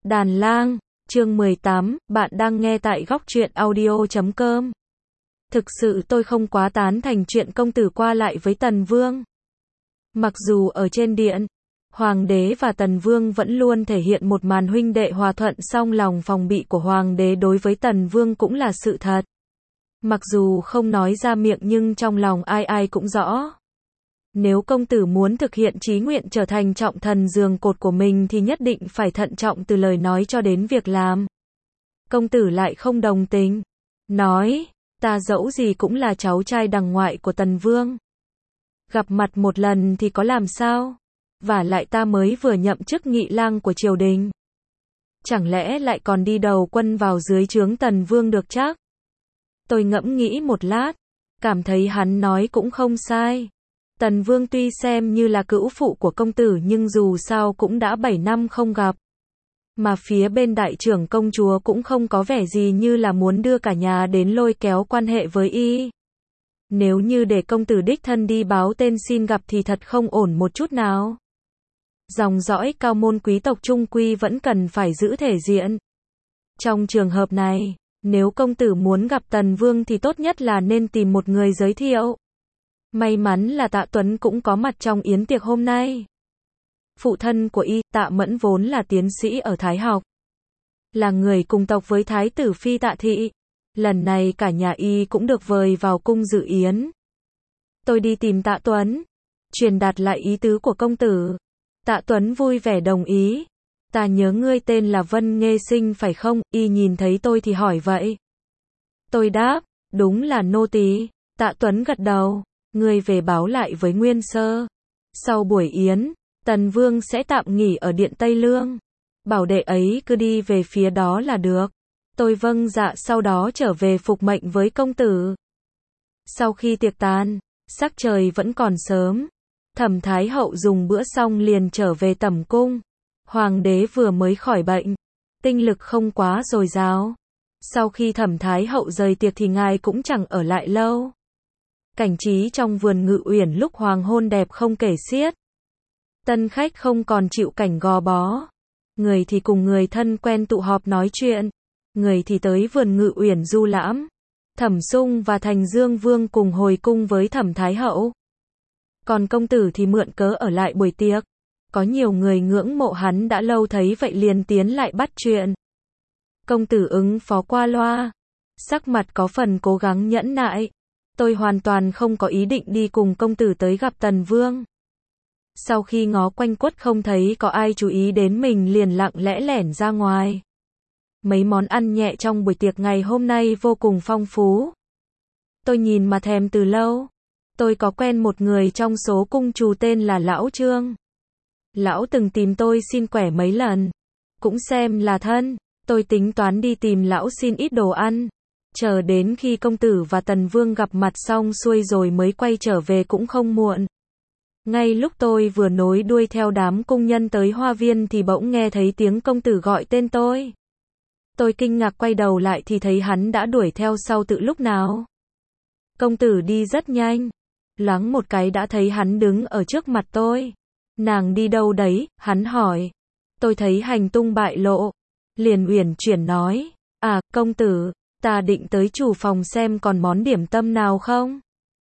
Đàn lang, chương 18, bạn đang nghe tại góc truyện audio.com. Thực sự tôi không quá tán thành chuyện công tử qua lại với Tần Vương. Mặc dù ở trên điện, Hoàng đế và Tần Vương vẫn luôn thể hiện một màn huynh đệ hòa thuận, song lòng phòng bị của Hoàng đế đối với Tần Vương cũng là sự thật. Mặc dù không nói ra miệng nhưng trong lòng ai ai cũng rõ. Nếu công tử muốn thực hiện chí nguyện trở thành trọng thần giường cột của mình thì nhất định phải thận trọng từ lời nói cho đến việc làm. Công tử lại không đồng tình. Nói, ta dẫu gì cũng là cháu trai đằng ngoại của Tần Vương. Gặp mặt một lần thì có làm sao? Vả lại ta mới vừa nhậm chức nghị lang của triều đình. Chẳng lẽ lại còn đi đầu quân vào dưới trướng Tần Vương được chắc? Tôi ngẫm nghĩ một lát, cảm thấy hắn nói cũng không sai. Tần Vương tuy xem như là cữu phụ của công tử nhưng dù sao cũng đã 7 năm không gặp. Mà phía bên đại trưởng công chúa cũng không có vẻ gì như là muốn đưa cả nhà đến lôi kéo quan hệ với y. Nếu như để công tử đích thân đi báo tên xin gặp thì thật không ổn một chút nào. Dòng dõi cao môn quý tộc trung quy vẫn cần phải giữ thể diện. Trong trường hợp này, nếu công tử muốn gặp Tần Vương thì tốt nhất là nên tìm một người giới thiệu. May mắn là Tạ Tuấn cũng có mặt trong yến tiệc hôm nay. Phụ thân của y, Tạ Mẫn vốn là tiến sĩ ở Thái học. Là người cùng tộc với Thái tử Phi Tạ Thị. Lần này cả nhà y cũng được vời vào cung dự yến. Tôi đi tìm Tạ Tuấn, truyền đạt lại ý tứ của công tử. Tạ Tuấn vui vẻ đồng ý. Ta nhớ ngươi tên là Vân Nghê Sinh phải không? Y nhìn thấy tôi thì hỏi vậy. Tôi đáp, đúng là nô tỳ. Tạ Tuấn gật đầu. Ngươi về báo lại với Nguyên Sơ. Sau buổi yến, Tần Vương sẽ tạm nghỉ ở điện Tây Lương. Bảo đệ ấy cứ đi về phía đó là được. Tôi vâng dạ, sau đó trở về phục mệnh với công tử. Sau khi tiệc tàn, sắc trời vẫn còn sớm. Thẩm Thái Hậu dùng bữa xong liền trở về tẩm cung. Hoàng đế vừa mới khỏi bệnh, tinh lực không quá dồi dào. Sau khi Thẩm Thái Hậu rời tiệc thì ngài cũng chẳng ở lại lâu. Cảnh trí trong vườn Ngự Uyển lúc hoàng hôn đẹp không kể xiết. Tân khách không còn chịu cảnh gò bó. Người thì cùng người thân quen tụ họp nói chuyện. Người thì tới vườn Ngự Uyển du lãm. Thẩm Sung và Thành Dương Vương cùng hồi cung với Thẩm Thái Hậu. Còn công tử thì mượn cớ ở lại buổi tiệc. Có nhiều người ngưỡng mộ hắn đã lâu thấy vậy liền tiến lại bắt chuyện. Công tử ứng phó qua loa. Sắc mặt có phần cố gắng nhẫn nại. Tôi hoàn toàn không có ý định đi cùng công tử tới gặp Tần Vương. Sau khi ngó quanh quất không thấy có ai chú ý đến mình liền lặng lẽ lẻn ra ngoài. Mấy món ăn nhẹ trong buổi tiệc ngày hôm nay vô cùng phong phú. Tôi nhìn mà thèm từ lâu. Tôi có quen một người trong số cung trù tên là Lão Trương. Lão từng tìm tôi xin quẻ mấy lần. Cũng xem là thân. Tôi tính toán đi tìm lão xin ít đồ ăn. Chờ đến khi công tử và Tần Vương gặp mặt xong xuôi rồi mới quay trở về cũng không muộn. Ngay lúc tôi vừa nối đuôi theo đám cung nhân tới hoa viên thì bỗng nghe thấy tiếng công tử gọi tên tôi. Tôi kinh ngạc quay đầu lại thì thấy hắn đã đuổi theo sau từ lúc nào. Công tử đi rất nhanh. Loáng một cái đã thấy hắn đứng ở trước mặt tôi. Nàng đi đâu đấy? Hắn hỏi. Tôi thấy hành tung bại lộ. Liền uyển chuyển nói. À, công tử, ta định tới chủ phòng xem còn món điểm tâm nào không?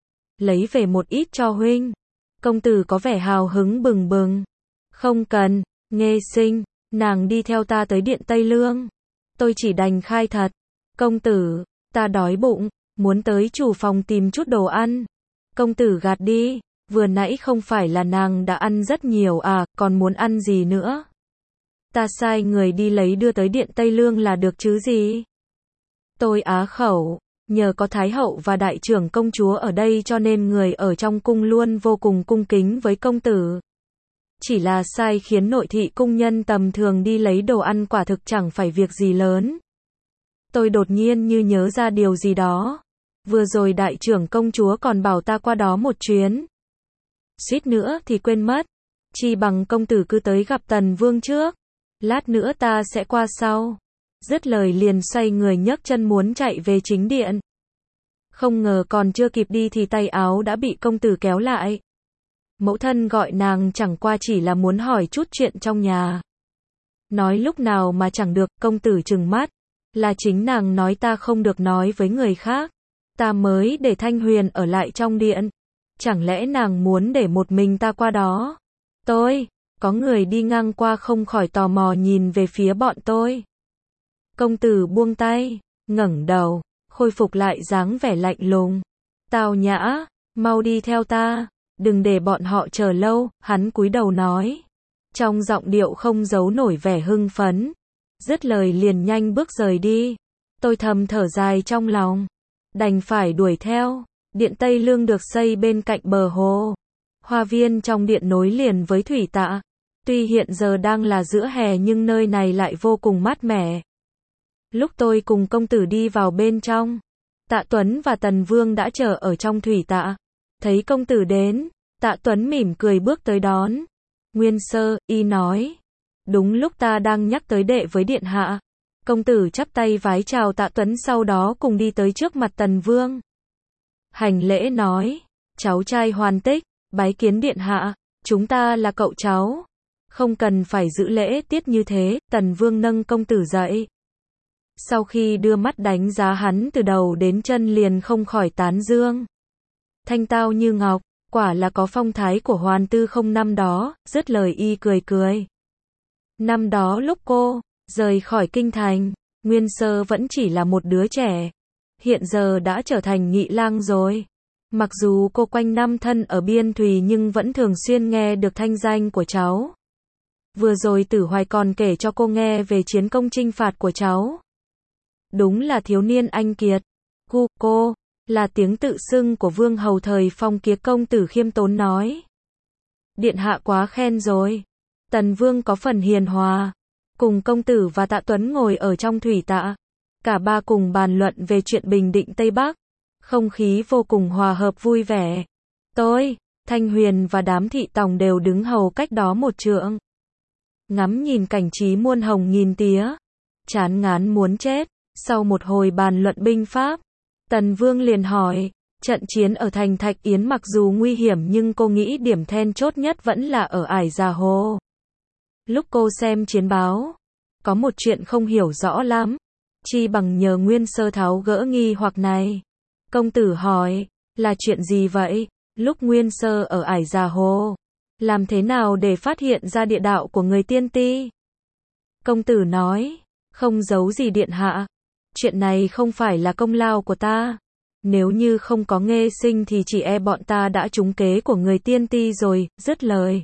Lấy về một ít cho huynh. Công tử có vẻ hào hứng bừng bừng. Không cần, Nghê Sinh, nàng đi theo ta tới điện Tây Lương. Tôi chỉ đành khai thật. Công tử, ta đói bụng, muốn tới chủ phòng tìm chút đồ ăn. Công tử gạt đi, vừa nãy không phải là nàng đã ăn rất nhiều à, còn muốn ăn gì nữa? Ta sai người đi lấy đưa tới điện Tây Lương là được chứ gì? Tôi á khẩu, nhờ có Thái Hậu và đại trưởng công chúa ở đây cho nên người ở trong cung luôn vô cùng cung kính với công tử. Chỉ là sai khiến nội thị cung nhân tầm thường đi lấy đồ ăn quả thực chẳng phải việc gì lớn. Tôi đột nhiên như nhớ ra điều gì đó. Vừa rồi đại trưởng công chúa còn bảo ta qua đó một chuyến. Suýt nữa thì quên mất. Chi bằng công tử cứ tới gặp Tần Vương trước. Lát nữa ta sẽ qua sau. Dứt lời liền xoay người nhấc chân muốn chạy về chính điện. Không ngờ còn chưa kịp đi thì tay áo đã bị công tử kéo lại. Mẫu thân gọi nàng chẳng qua chỉ là muốn hỏi chút chuyện trong nhà. Nói lúc nào mà chẳng được, công tử trừng mắt. Là chính nàng nói ta không được nói với người khác. Ta mới để Thanh Huyền ở lại trong điện. Chẳng lẽ nàng muốn để một mình ta qua đó? Có người đi ngang qua không khỏi tò mò nhìn về phía bọn tôi. Công tử buông tay, ngẩng đầu, khôi phục lại dáng vẻ lạnh lùng. Tào Nhã, mau đi theo ta, đừng để bọn họ chờ lâu, hắn cúi đầu nói. Trong giọng điệu không giấu nổi vẻ hưng phấn. Dứt lời liền nhanh bước rời đi. Tôi thầm thở dài trong lòng. Đành phải đuổi theo. Điện Tây Lương được xây bên cạnh bờ hồ. Hoa viên trong điện nối liền với thủy tạ. Tuy hiện giờ đang là giữa hè nhưng nơi này lại vô cùng mát mẻ. Lúc tôi cùng công tử đi vào bên trong, Tạ Tuấn và Tần Vương đã chờ ở trong thủy tạ. Thấy công tử đến, Tạ Tuấn mỉm cười bước tới đón. Nguyên Sơ, y nói. Đúng lúc ta đang nhắc tới đệ với điện hạ. Công tử chắp tay vái chào Tạ Tuấn, sau đó cùng đi tới trước mặt Tần Vương. Hành lễ nói, cháu trai Hoàn Tích, bái kiến điện hạ, chúng ta là cậu cháu. Không cần phải giữ lễ tiết như thế, Tần Vương nâng công tử dậy. Sau khi đưa mắt đánh giá hắn từ đầu đến chân liền không khỏi tán dương. Thanh tao như ngọc, quả là có phong thái của Hoàn Tư không năm đó, dứt lời y cười cười. Năm đó lúc cô rời khỏi kinh thành, Nguyên Sơ vẫn chỉ là một đứa trẻ. Hiện giờ đã trở thành nghị lang rồi. Mặc dù cô quanh năm thân ở biên thùy nhưng vẫn thường xuyên nghe được thanh danh của cháu. Vừa rồi Tử Hoài còn kể cho cô nghe về chiến công chinh phạt của cháu. Đúng là thiếu niên anh kiệt. Cô, là tiếng tự xưng của vương hầu thời Phong Kiếc, công tử khiêm tốn nói. Điện hạ quá khen rồi. Tần Vương có phần hiền hòa. Cùng công tử và Tạ Tuấn ngồi ở trong thủy tạ. Cả ba cùng bàn luận về chuyện bình định Tây Bắc. Không khí vô cùng hòa hợp vui vẻ. Tôi, Thanh Huyền và đám thị tòng đều đứng hầu cách đó một trượng. Ngắm nhìn cảnh trí muôn hồng nghìn tía. Chán ngán muốn chết. Sau một hồi bàn luận binh pháp, Tần Vương liền hỏi, trận chiến ở thành Thạch Yến mặc dù nguy hiểm nhưng cô nghĩ điểm then chốt nhất vẫn là ở Ải Già Hồ. Lúc cô xem chiến báo, có một chuyện không hiểu rõ lắm, chi bằng nhờ Nguyên Sơ tháo gỡ nghi hoặc này. Công tử hỏi, là chuyện gì vậy? Lúc Nguyên Sơ ở Ải Già Hồ, làm thế nào để phát hiện ra địa đạo của người tiên ti? Công tử nói, không giấu gì điện hạ. Chuyện này không phải là công lao của ta. Nếu như không có Nghê Sinh thì chỉ e bọn ta đã trúng kế của người tiên ti rồi, dứt lời.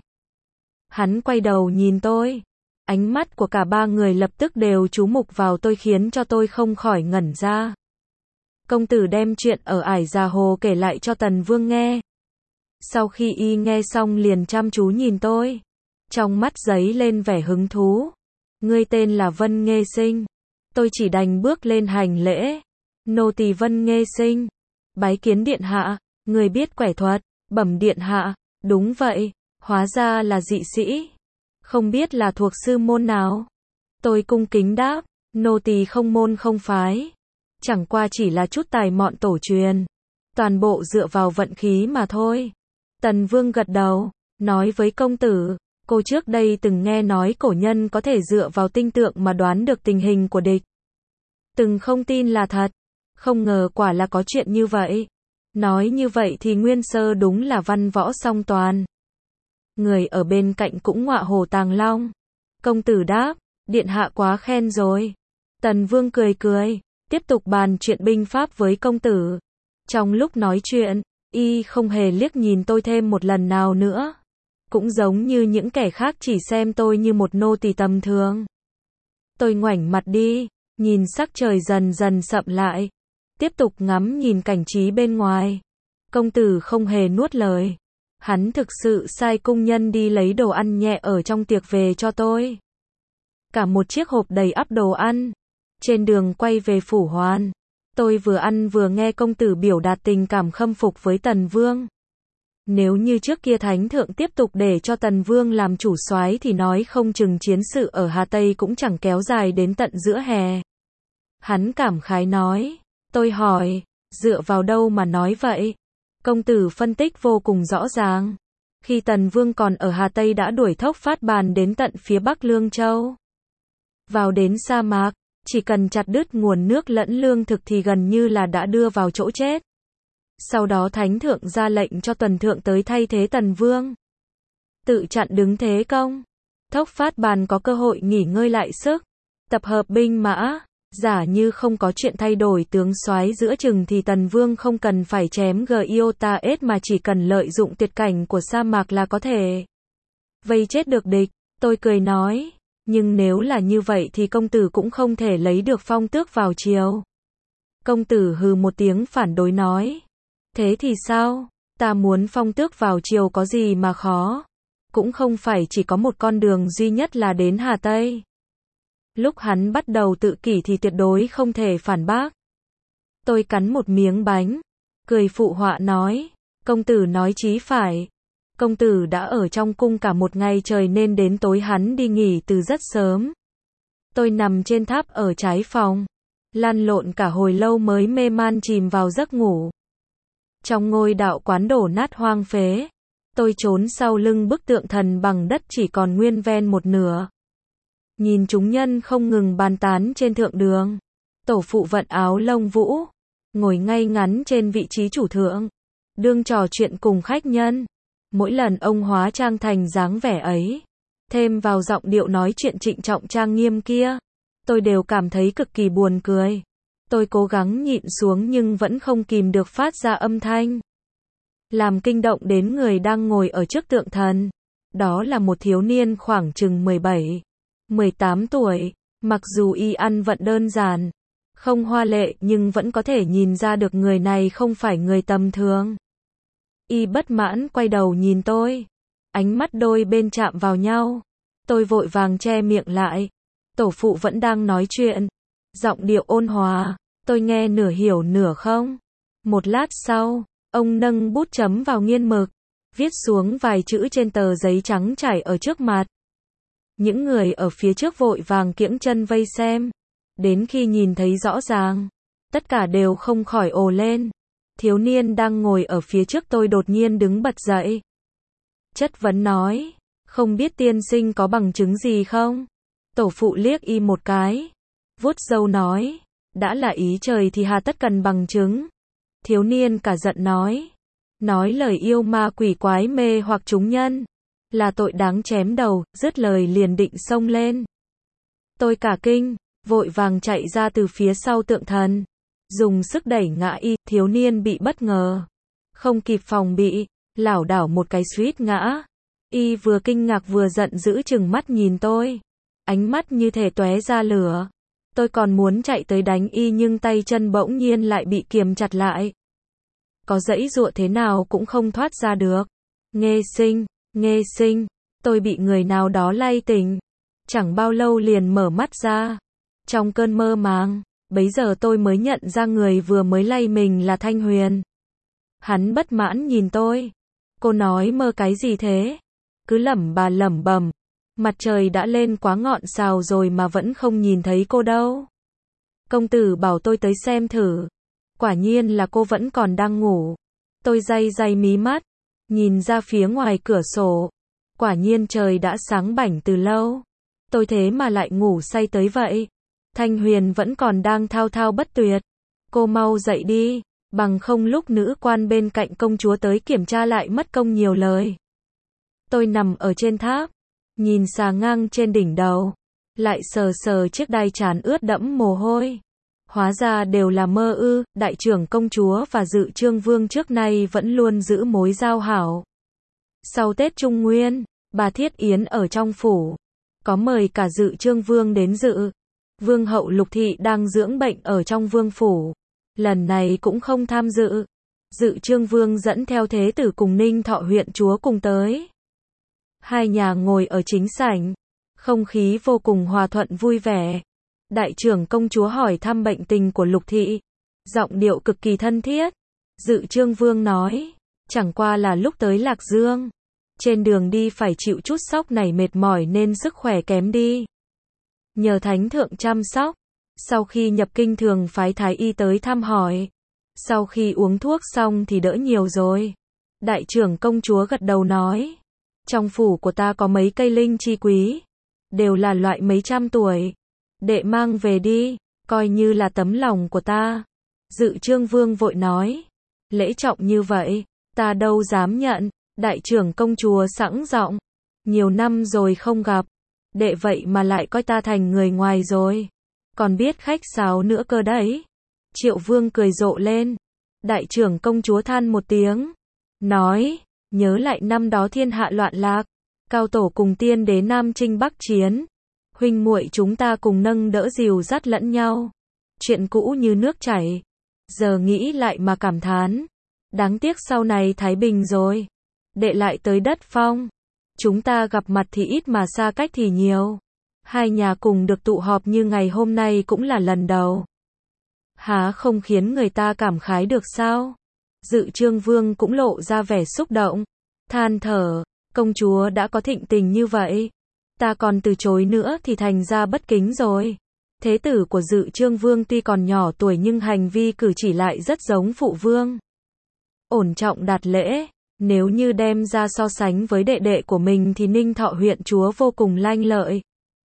Hắn quay đầu nhìn tôi. Ánh mắt của cả ba người lập tức đều chú mục vào tôi khiến cho tôi không khỏi ngẩn ra. Công tử đem chuyện ở Ải Già Hồ kể lại cho Tần Vương nghe. Sau khi y nghe xong liền chăm chú nhìn tôi. Trong mắt giấy lên vẻ hứng thú. Ngươi tên là Vân Nghê Sinh. Tôi chỉ đành bước lên hành lễ. Nô tỳ Vân Nghê Sinh. Bái kiến điện hạ. Người biết quẻ thuật. Bẩm điện hạ. Đúng vậy. Hóa ra là dị sĩ. Không biết là thuộc sư môn nào. Tôi cung kính đáp. Nô tỳ không môn không phái. Chẳng qua chỉ là chút tài mọn tổ truyền. Toàn bộ dựa vào vận khí mà thôi. Tần Vương gật đầu. Nói với công tử. Cô trước đây từng nghe nói cổ nhân có thể dựa vào tinh tượng mà đoán được tình hình của địch. Từng không tin là thật. Không ngờ quả là có chuyện như vậy. Nói như vậy thì Nguyên Sơ đúng là văn võ song toàn. Người ở bên cạnh cũng ngọa hổ tàng long. Công tử đáp, điện hạ quá khen rồi. Tần Vương cười cười, tiếp tục bàn chuyện binh pháp với công tử. Trong lúc nói chuyện, y không hề liếc nhìn tôi thêm một lần nào nữa. Cũng giống như những kẻ khác chỉ xem tôi như một nô tỳ tầm thường. Tôi ngoảnh mặt đi, nhìn sắc trời dần dần sậm lại. Tiếp tục ngắm nhìn cảnh trí bên ngoài. Công tử không hề nuốt lời. Hắn thực sự sai cung nhân đi lấy đồ ăn nhẹ ở trong tiệc về cho tôi. Cả một chiếc hộp đầy ắp đồ ăn. Trên đường quay về Phủ Hoan, tôi vừa ăn vừa nghe công tử biểu đạt tình cảm khâm phục với Tần Vương. Nếu như trước kia Thánh Thượng tiếp tục để cho Tần Vương làm chủ soái thì nói không chừng chiến sự ở Hà Tây cũng chẳng kéo dài đến tận giữa hè. Hắn cảm khái nói. Tôi hỏi, dựa vào đâu mà nói vậy? Công tử phân tích vô cùng rõ ràng. Khi Tần Vương còn ở Hà Tây đã đuổi Thốc Phát Bàn đến tận phía Bắc Lương Châu. Vào đến sa mạc, chỉ cần chặt đứt nguồn nước lẫn lương thực thì gần như là đã đưa vào chỗ chết. Sau đó thánh thượng ra lệnh cho tuần thượng tới thay thế Tần Vương. Tự chặn đứng thế công. Thốc Phát Bàn có cơ hội nghỉ ngơi lại sức, tập hợp binh mã. Giả như không có chuyện thay đổi tướng soái giữa chừng thì Tần Vương không cần phải chém Giotaes mà chỉ cần lợi dụng tuyệt cảnh của sa mạc là có thể vây chết được địch. Tôi cười nói, nhưng nếu là như vậy thì công tử cũng không thể lấy được phong tước vào triều. Công tử hừ một tiếng phản đối nói, thế thì sao, ta muốn phong tước vào triều có gì mà khó, cũng không phải chỉ có một con đường duy nhất là đến Hà Tây. Lúc hắn bắt đầu tự kỷ thì tuyệt đối không thể phản bác. Tôi cắn một miếng bánh, cười phụ họa nói, công tử nói chí phải. Công tử đã ở trong cung cả một ngày trời nên đến tối hắn đi nghỉ từ rất sớm. Tôi nằm trên tháp ở trái phòng, lăn lộn cả hồi lâu mới mê man chìm vào giấc ngủ. Trong ngôi đạo quán đổ nát hoang phế, tôi trốn sau lưng bức tượng thần bằng đất chỉ còn nguyên ven một nửa. Nhìn chúng nhân không ngừng bàn tán trên thượng đường. Tổ phụ vận áo lông vũ, ngồi ngay ngắn trên vị trí chủ thượng, đương trò chuyện cùng khách nhân. Mỗi lần ông hóa trang thành dáng vẻ ấy, thêm vào giọng điệu nói chuyện trịnh trọng trang nghiêm kia, tôi đều cảm thấy cực kỳ buồn cười. Tôi cố gắng nhịn xuống nhưng vẫn không kìm được phát ra âm thanh, làm kinh động đến người đang ngồi ở trước tượng thần. Đó là một thiếu niên khoảng chừng 17-18 tuổi, mặc dù y ăn vận đơn giản, không hoa lệ nhưng vẫn có thể nhìn ra được người này không phải người tầm thường. Y bất mãn quay đầu nhìn tôi, ánh mắt đôi bên chạm vào nhau. Tôi vội vàng che miệng lại. Tổ phụ vẫn đang nói chuyện, giọng điệu ôn hòa, tôi nghe nửa hiểu nửa không. Một lát sau, ông nâng bút chấm vào nghiên mực, viết xuống vài chữ trên tờ giấy trắng trải ở trước mặt. Những người ở phía trước vội vàng kiễng chân vây xem. Đến khi nhìn thấy rõ ràng, tất cả đều không khỏi ồ lên. Thiếu niên đang ngồi ở phía trước tôi đột nhiên đứng bật dậy. Chất vấn nói, không biết tiên sinh có bằng chứng gì không? Tổ phụ liếc y một cái, vuốt râu nói, đã là ý trời thì hà tất cần bằng chứng. Thiếu niên cả giận nói lời yêu ma quỷ quái mê hoặc chúng nhân, là tội đáng chém đầu, dứt lời liền định xông lên. Tôi cả kinh, vội vàng chạy ra từ phía sau tượng thần, dùng sức đẩy ngã y. Thiếu niên bị bất ngờ, không kịp phòng bị, lảo đảo một cái suýt ngã. Y vừa kinh ngạc vừa giận dữ trừng mắt nhìn tôi, ánh mắt như thể tóe ra lửa. Tôi còn muốn chạy tới đánh y nhưng tay chân bỗng nhiên lại bị kiềm chặt lại. Có giãy giụa thế nào cũng không thoát ra được. Nghe sinh, tôi bị người nào đó lay tỉnh. Chẳng bao lâu liền mở mắt ra. Trong cơn mơ màng, bấy giờ tôi mới nhận ra người vừa mới lay mình là Thanh Huyền. Hắn bất mãn nhìn tôi. Cô nói mơ cái gì thế? Cứ lẩm bẩm. Mặt trời đã lên quá ngọn sào rồi mà vẫn không nhìn thấy cô đâu. Công tử bảo tôi tới xem thử. Quả nhiên là cô vẫn còn đang ngủ. Tôi day mí mắt, nhìn ra phía ngoài cửa sổ. Quả nhiên trời đã sáng bảnh từ lâu. Tôi thế mà lại ngủ say tới vậy. Thanh Huyền vẫn còn đang thao thao bất tuyệt. Cô mau dậy đi, bằng không lúc nữ quan bên cạnh công chúa tới kiểm tra lại mất công nhiều lời. Tôi nằm ở trên tháp, nhìn xà ngang trên đỉnh đầu, lại sờ chiếc đai trán ướt đẫm mồ hôi. Hóa ra đều là mơ ư. Đại trưởng công chúa và Dự Trương Vương trước nay vẫn luôn giữ mối giao hảo. Sau Tết Trung Nguyên, bà Thiết Yến ở trong phủ, có mời cả Dự Trương Vương đến dự. Vương hậu Lục Thị đang dưỡng bệnh ở trong vương phủ, lần này cũng không tham dự. Dự Trương Vương dẫn theo thế tử cùng Ninh Thọ huyện chúa cùng tới. Hai nhà ngồi ở chính sảnh, không khí vô cùng hòa thuận vui vẻ. Đại trưởng công chúa hỏi thăm bệnh tình của Lục Thị, giọng điệu cực kỳ thân thiết. Dự Trương Vương nói, chẳng qua là lúc tới Lạc Dương, trên đường đi phải chịu chút sốc này mệt mỏi nên sức khỏe kém đi. Nhờ thánh thượng chăm sóc, sau khi nhập kinh thường phái thái y tới thăm hỏi. Sau khi uống thuốc xong thì đỡ nhiều rồi. Đại trưởng công chúa gật đầu nói, trong phủ của ta có mấy cây linh chi quý, đều là loại mấy trăm tuổi. đệ mang về đi, coi như là tấm lòng của ta. Dự Trương Vương vội nói, lễ trọng như vậy, ta đâu dám nhận. Đại trưởng công chúa sẵn giọng, nhiều năm rồi không gặp, đệ vậy mà lại coi ta thành người ngoài rồi, còn biết khách sáo nữa cơ đấy. Triệu Vương cười rộ lên. Đại trưởng công chúa than một tiếng, nói, nhớ lại năm đó thiên hạ loạn lạc, cao tổ cùng tiên đế Nam Chinh Bắc chiến, huynh muội chúng ta cùng nâng đỡ dìu dắt lẫn nhau, chuyện cũ như nước chảy, giờ nghĩ lại mà cảm thán, đáng tiếc sau này thái bình rồi, đệ lại tới đất Phong, chúng ta gặp mặt thì ít mà xa cách thì nhiều, hai nhà cùng được tụ họp như ngày hôm nay cũng là lần đầu, há không khiến người ta cảm khái được sao? Dự Trương Vương cũng lộ ra vẻ xúc động, than thở, công chúa đã có thịnh tình như vậy, ta còn từ chối nữa thì thành ra bất kính rồi. Thế tử của Dự Trương Vương tuy còn nhỏ tuổi nhưng hành vi cử chỉ lại rất giống phụ vương. Ổn trọng đạt lễ, nếu như đem ra so sánh với đệ đệ của mình thì Ninh Thọ huyện chúa vô cùng lanh lợi.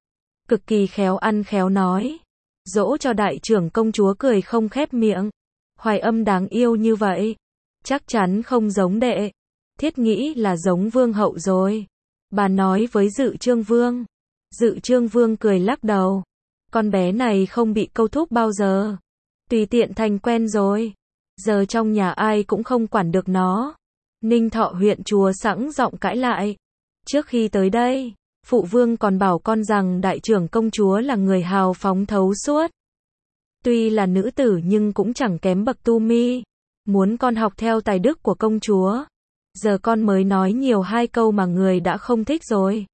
Cực kỳ khéo ăn khéo nói. Dỗ cho đại trưởng công chúa cười không khép miệng. Hoài Âm đáng yêu như vậy, chắc chắn không giống đệ. Thiết nghĩ là giống vương hậu rồi. Bà nói với Dự Trương Vương. Dự Trương Vương cười lắc đầu. Con bé này không bị câu thúc bao giờ. Tùy tiện thành quen rồi. Giờ trong nhà ai cũng không quản được nó. Ninh Thọ huyện chúa sẵn giọng cãi lại. Trước khi tới đây, phụ vương còn bảo con rằng đại trưởng công chúa là người hào phóng thấu suốt. Tuy là nữ tử nhưng cũng chẳng kém bậc tu mi. Muốn con học theo tài đức của công chúa. Giờ con mới nói nhiều hai câu mà người đã không thích rồi.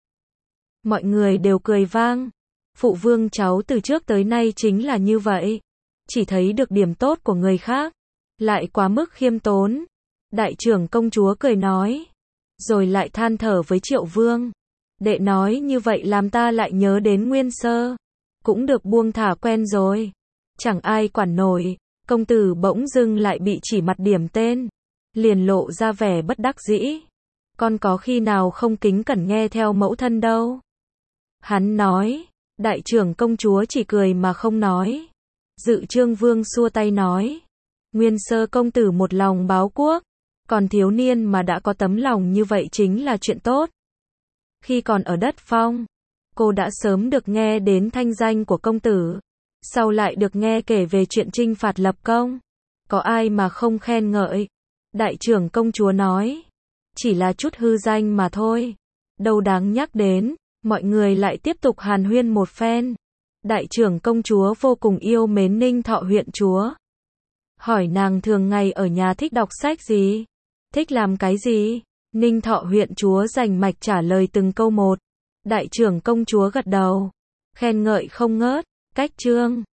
Mọi người đều cười vang. Phụ vương cháu từ trước tới nay chính là như vậy. Chỉ thấy được điểm tốt của người khác. Lại quá mức khiêm tốn. Đại trưởng công chúa cười nói. Rồi lại than thở với Triệu Vương. Đệ nói như vậy làm ta lại nhớ đến Nguyên Sơ. Cũng được buông thả quen rồi. Chẳng ai quản nổi. Công tử bỗng dưng lại bị chỉ mặt điểm tên. Liền lộ ra vẻ bất đắc dĩ. Con có khi nào không kính cẩn nghe theo mẫu thân đâu. Hắn nói. Đại trưởng công chúa chỉ cười mà không nói. Dự Trương Vương xua tay nói. Nguyên Sơ công tử một lòng báo quốc. Còn thiếu niên mà đã có tấm lòng như vậy chính là chuyện tốt. Khi còn ở đất Phong, cô đã sớm được nghe đến thanh danh của công tử. Sau lại được nghe kể về chuyện chinh phạt lập công. Có ai mà không khen ngợi. Đại trưởng công chúa nói. Chỉ là chút hư danh mà thôi. Đâu đáng nhắc đến. Mọi người lại tiếp tục hàn huyên một phen. Đại trưởng công chúa vô cùng yêu mến Ninh Thọ huyện chúa. Hỏi nàng thường ngày ở nhà thích đọc sách gì? Thích làm cái gì? Ninh Thọ huyện chúa rành mạch trả lời từng câu một. Đại trưởng công chúa gật đầu. Khen ngợi không ngớt. Cách chương